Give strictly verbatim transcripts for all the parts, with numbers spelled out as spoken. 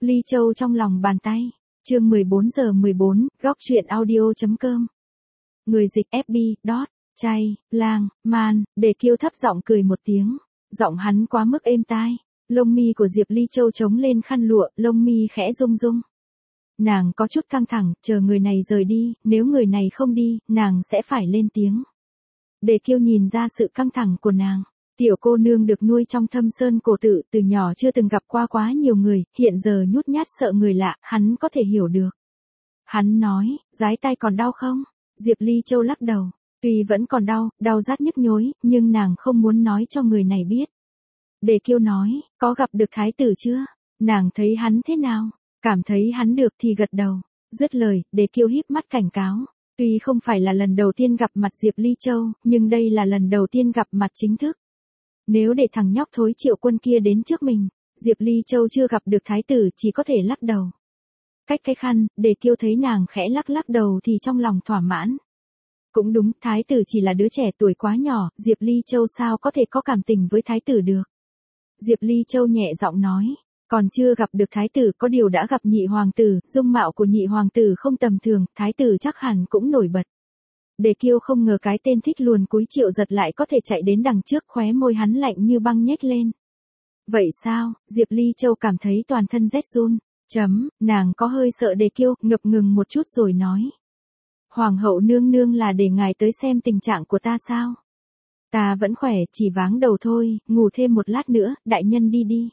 Ly Châu trong lòng bàn tay. Chương mười bốn giờ mười bốn, góc truyện audio.com. Người dịch ép bê, dot, chay, lang, man, Đề Kiêu thấp giọng cười một tiếng. Giọng hắn quá mức êm tai. Lông mi của Diệp Ly Châu chống lên khăn lụa, lông mi khẽ rung rung. Nàng có chút căng thẳng, chờ người này rời đi, nếu người này không đi, nàng sẽ phải lên tiếng. Đề Kiêu nhìn ra sự căng thẳng của nàng. Tiểu cô nương được nuôi trong thâm sơn cổ tự, từ nhỏ chưa từng gặp qua quá nhiều người, hiện giờ nhút nhát sợ người lạ, hắn có thể hiểu được. Hắn nói, dái tai còn đau không? Diệp Ly Châu lắc đầu, tuy vẫn còn đau, đau rát nhức nhối, nhưng nàng không muốn nói cho người này biết. Đề Kiêu nói, có gặp được thái tử chưa? Nàng thấy hắn thế nào? Cảm thấy hắn được thì gật đầu. Dứt lời, Đề Kiêu híp mắt cảnh cáo. Tuy không phải là lần đầu tiên gặp mặt Diệp Ly Châu, nhưng đây là lần đầu tiên gặp mặt chính thức. Nếu để thằng nhóc thối Triệu Quân kia đến trước mình, Diệp Ly Châu chưa gặp được thái tử chỉ có thể lắc đầu. Cách cái khăn, Đề Kiêu thấy nàng khẽ lắc lắc đầu thì trong lòng thỏa mãn. Cũng đúng, thái tử chỉ là đứa trẻ tuổi quá nhỏ, Diệp Ly Châu sao có thể có cảm tình với thái tử được. Diệp Ly Châu nhẹ giọng nói, còn chưa gặp được thái tử, có điều đã gặp nhị hoàng tử, dung mạo của nhị hoàng tử không tầm thường, thái tử chắc hẳn cũng nổi bật. Đề Kiêu không ngờ cái tên thích luồn cúi Triệu Giật lại có thể chạy đến đằng trước, khóe môi hắn lạnh như băng nhếch lên. Vậy sao? Diệp Ly Châu cảm thấy toàn thân rét run. Chấm, nàng có hơi sợ Đề Kiêu, ngập ngừng một chút rồi nói. Hoàng hậu nương nương là để ngài tới xem tình trạng của ta sao? Ta vẫn khỏe, chỉ váng đầu thôi, ngủ thêm một lát nữa, đại nhân đi đi.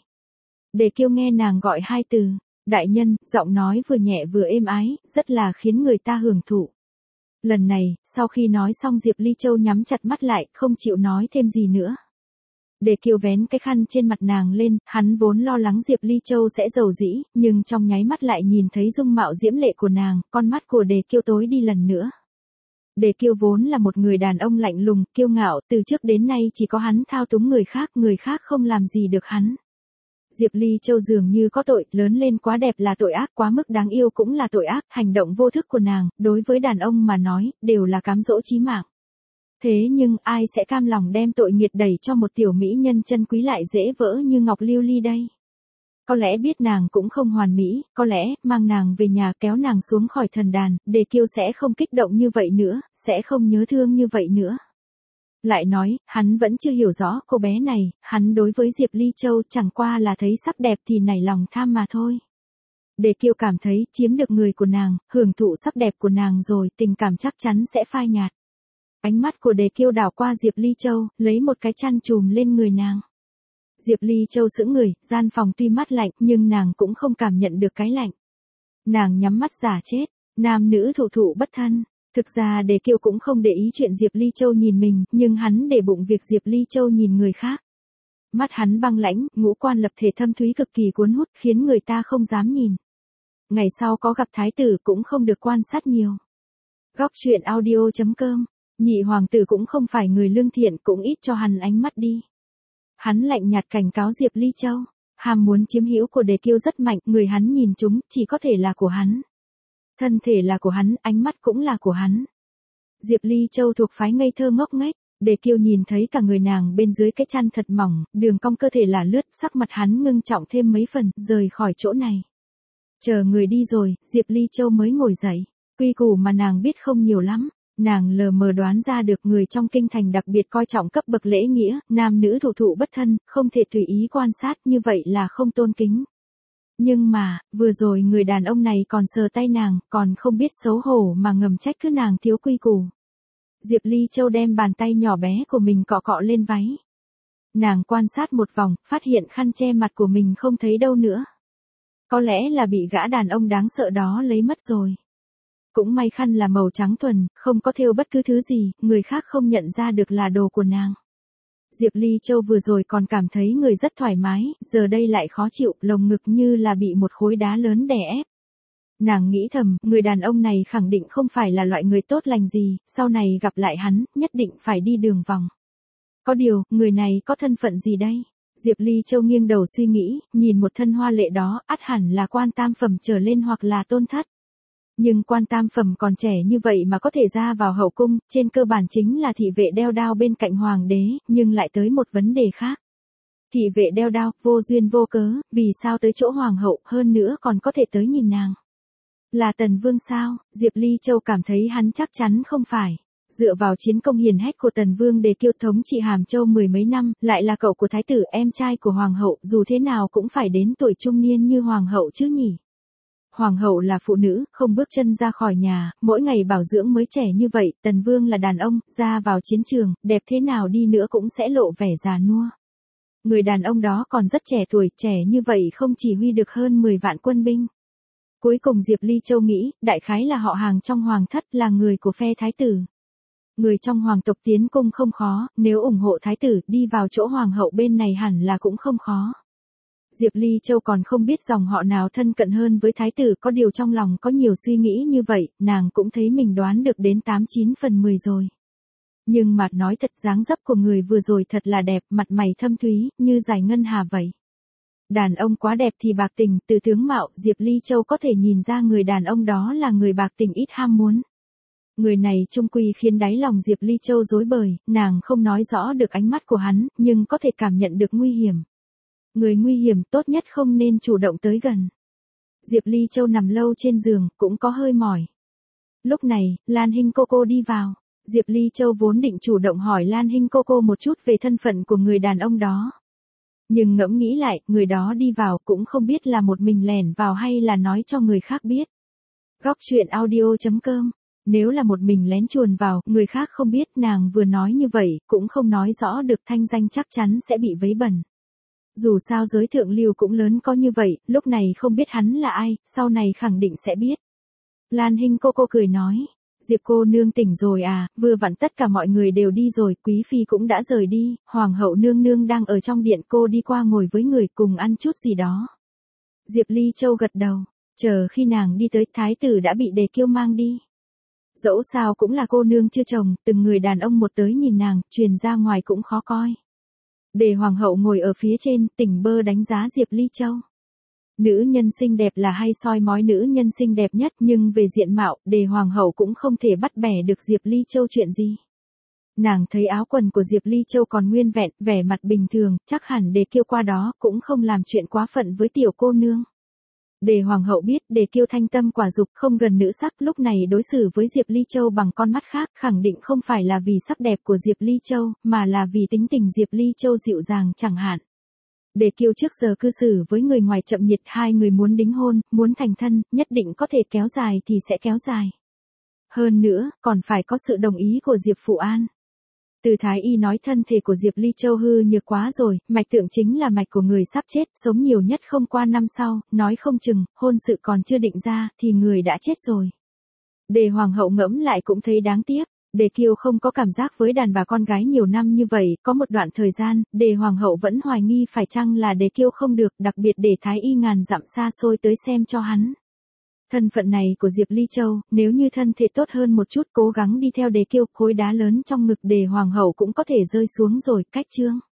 Đề Kiêu nghe nàng gọi hai từ, đại nhân, giọng nói vừa nhẹ vừa êm ái, rất là khiến người ta hưởng thụ. Lần này, sau khi nói xong Diệp Ly Châu nhắm chặt mắt lại, không chịu nói thêm gì nữa. Đề Kiêu vén cái khăn trên mặt nàng lên, hắn vốn lo lắng Diệp Ly Châu sẽ giàu dĩ, nhưng trong nháy mắt lại nhìn thấy dung mạo diễm lệ của nàng, con mắt của Đề Kiêu tối đi lần nữa. Đề Kiêu vốn là một người đàn ông lạnh lùng, kiêu ngạo, từ trước đến nay chỉ có hắn thao túng người khác, người khác không làm gì được hắn. Diệp Ly Châu dường như có tội, lớn lên quá đẹp là tội ác, quá mức đáng yêu cũng là tội ác, hành động vô thức của nàng, đối với đàn ông mà nói, đều là cám dỗ chí mạng. Thế nhưng, ai sẽ cam lòng đem tội nghiệt đẩy cho một tiểu mỹ nhân chân quý lại dễ vỡ như ngọc lưu ly đây? Có lẽ biết nàng cũng không hoàn mỹ, có lẽ, mang nàng về nhà kéo nàng xuống khỏi thần đàn, Đề Kiêu sẽ không kích động như vậy nữa, sẽ không nhớ thương như vậy nữa. Lại nói, hắn vẫn chưa hiểu rõ cô bé này, hắn đối với Diệp Ly Châu chẳng qua là thấy sắc đẹp thì nảy lòng tham mà thôi. Đề Kiêu cảm thấy chiếm được người của nàng, hưởng thụ sắc đẹp của nàng rồi, tình cảm chắc chắn sẽ phai nhạt. Ánh mắt của Đề Kiêu đảo qua Diệp Ly Châu, lấy một cái chăn trùm lên người nàng. Diệp Ly Châu sững người, gian phòng tuy mát lạnh nhưng nàng cũng không cảm nhận được cái lạnh. Nàng nhắm mắt giả chết, nam nữ thụ thụ bất thân. Thực ra Đề Kiêu cũng không để ý chuyện Diệp Ly Châu nhìn mình, nhưng hắn để bụng việc Diệp Ly Châu nhìn người khác. Mắt hắn băng lãnh, ngũ quan lập thể thâm thúy cực kỳ cuốn hút, khiến người ta không dám nhìn. Ngày sau có gặp thái tử cũng không được quan sát nhiều. Góc truyện audio.com. Nhị hoàng tử cũng không phải người lương thiện, cũng ít cho hắn ánh mắt đi. Hắn lạnh nhạt cảnh cáo Diệp Ly Châu, ham muốn chiếm hữu của Đề Kiêu rất mạnh, người hắn nhìn chúng, chỉ có thể là của hắn. Thân thể là của hắn, ánh mắt cũng là của hắn. Diệp Ly Châu thuộc phái ngây thơ ngốc nghếch, Đề Kiêu nhìn thấy cả người nàng bên dưới cái chăn thật mỏng, đường cong cơ thể là lướt, sắc mặt hắn ngưng trọng thêm mấy phần, rời khỏi chỗ này. Chờ người đi rồi, Diệp Ly Châu mới ngồi dậy, quy củ mà nàng biết không nhiều lắm. Nàng lờ mờ đoán ra được người trong kinh thành đặc biệt coi trọng cấp bậc lễ nghĩa, nam nữ thụ thụ bất thân, không thể tùy ý quan sát, như vậy là không tôn kính. Nhưng mà, vừa rồi người đàn ông này còn sờ tay nàng, còn không biết xấu hổ mà ngầm trách cứ nàng thiếu quy củ. Diệp Ly Châu đem bàn tay nhỏ bé của mình cọ cọ lên váy. Nàng quan sát một vòng, phát hiện khăn che mặt của mình không thấy đâu nữa. Có lẽ là bị gã đàn ông đáng sợ đó lấy mất rồi. Cũng may khăn là màu trắng thuần, không có thêu bất cứ thứ gì, người khác không nhận ra được là đồ của nàng. Diệp Ly Châu vừa rồi còn cảm thấy người rất thoải mái, giờ đây lại khó chịu, lồng ngực như là bị một khối đá lớn đè ép. Nàng nghĩ thầm, người đàn ông này khẳng định không phải là loại người tốt lành gì, sau này gặp lại hắn, nhất định phải đi đường vòng. Có điều, người này có thân phận gì đây? Diệp Ly Châu nghiêng đầu suy nghĩ, nhìn một thân hoa lệ đó, ắt hẳn là quan tam phẩm trở lên hoặc là tôn thất. Nhưng quan tam phẩm còn trẻ như vậy mà có thể ra vào hậu cung, trên cơ bản chính là thị vệ đeo đao bên cạnh hoàng đế, nhưng lại tới một vấn đề khác. Thị vệ đeo đao, vô duyên vô cớ, vì sao tới chỗ hoàng hậu, hơn nữa còn có thể tới nhìn nàng. Là Tần Vương sao? Diệp Ly Châu cảm thấy hắn chắc chắn không phải. Dựa vào chiến công hiển hách của Tần Vương Đề Kiêu thống trị Hàm Châu mười mấy năm, lại là cậu của thái tử em trai của hoàng hậu, dù thế nào cũng phải đến tuổi trung niên như hoàng hậu chứ nhỉ. Hoàng hậu là phụ nữ, không bước chân ra khỏi nhà, mỗi ngày bảo dưỡng mới trẻ như vậy, Tần Vương là đàn ông, ra vào chiến trường, đẹp thế nào đi nữa cũng sẽ lộ vẻ già nua. Người đàn ông đó còn rất trẻ tuổi, trẻ như vậy không chỉ huy được hơn mười vạn quân binh. Cuối cùng Diệp Ly Châu nghĩ, đại khái là họ hàng trong hoàng thất, là người của phe thái tử. Người trong hoàng tộc tiến cung không khó, nếu ủng hộ thái tử đi vào chỗ hoàng hậu bên này hẳn là cũng không khó. Diệp Ly Châu còn không biết dòng họ nào thân cận hơn với thái tử, có điều trong lòng có nhiều suy nghĩ như vậy, nàng cũng thấy mình đoán được đến tám chín phần mười rồi. Nhưng mà nói thật, dáng dấp của người vừa rồi thật là đẹp, mặt mày thâm thúy, như giải ngân hà vậy. Đàn ông quá đẹp thì bạc tình, từ tướng mạo, Diệp Ly Châu có thể nhìn ra người đàn ông đó là người bạc tình ít ham muốn. Người này chung quy khiến đáy lòng Diệp Ly Châu rối bời, nàng không nói rõ được ánh mắt của hắn, nhưng có thể cảm nhận được nguy hiểm. Người nguy hiểm tốt nhất không nên chủ động tới gần. Diệp Ly Châu nằm lâu trên giường, cũng có hơi mỏi. Lúc này, Lan Hinh cô cô đi vào. Diệp Ly Châu vốn định chủ động hỏi Lan Hinh cô cô một chút về thân phận của người đàn ông đó. Nhưng ngẫm nghĩ lại, người đó đi vào cũng không biết là một mình lẻn vào hay là nói cho người khác biết. Góc truyện audio chấm com. Nếu là một mình lén chuồn vào, người khác không biết, nàng vừa nói như vậy, cũng không nói rõ được, thanh danh chắc chắn sẽ bị vấy bẩn. Dù sao giới thượng lưu cũng lớn có như vậy, lúc này không biết hắn là ai, sau này khẳng định sẽ biết. Lan Hinh cô cô cười nói, Diệp cô nương tỉnh rồi à, vừa vặn tất cả mọi người đều đi rồi, quý phi cũng đã rời đi, hoàng hậu nương nương đang ở trong điện, cô đi qua ngồi với người cùng ăn chút gì đó. Diệp Ly Châu gật đầu, chờ khi nàng đi tới, thái tử đã bị Đề Kiêu mang đi. Dẫu sao cũng là cô nương chưa chồng, từng người đàn ông một tới nhìn nàng, truyền ra ngoài cũng khó coi. Đề hoàng hậu ngồi ở phía trên, tỉnh bơ đánh giá Diệp Ly Châu. Nữ nhân xinh đẹp là hay soi mói nữ nhân xinh đẹp nhất, nhưng về diện mạo, Đề hoàng hậu cũng không thể bắt bẻ được Diệp Ly Châu chuyện gì. Nàng thấy áo quần của Diệp Ly Châu còn nguyên vẹn, vẻ mặt bình thường, chắc hẳn Đề Kiêu qua đó cũng không làm chuyện quá phận với tiểu cô nương. Đề hoàng hậu biết Đề Kiêu thanh tâm quả dục, không gần nữ sắc, lúc này đối xử với Diệp Ly Châu bằng con mắt khác, khẳng định không phải là vì sắc đẹp của Diệp Ly Châu, mà là vì tính tình Diệp Ly Châu dịu dàng chẳng hạn. Đề Kiêu trước giờ cư xử với người ngoài chậm nhiệt, hai người muốn đính hôn, muốn thành thân, nhất định có thể kéo dài thì sẽ kéo dài. Hơn nữa, còn phải có sự đồng ý của Diệp Phụ An. Từ Thái Y nói thân thể của Diệp Ly Châu hư nhược quá rồi, mạch tượng chính là mạch của người sắp chết, sống nhiều nhất không qua năm sau, nói không chừng, hôn sự còn chưa định ra, thì người đã chết rồi. Đề hoàng hậu ngẫm lại cũng thấy đáng tiếc, Đề Kiêu không có cảm giác với đàn bà con gái nhiều năm như vậy, có một đoạn thời gian, Đề hoàng hậu vẫn hoài nghi phải chăng là Đề Kiêu không được, đặc biệt để Thái Y ngàn dặm xa xôi tới xem cho hắn. Thân phận này của Diệp Ly Châu, nếu như thân thể tốt hơn một chút, cố gắng đi theo Đề Kiêu, khối đá lớn trong ngực Đề hoàng hậu cũng có thể rơi xuống rồi, cách chương.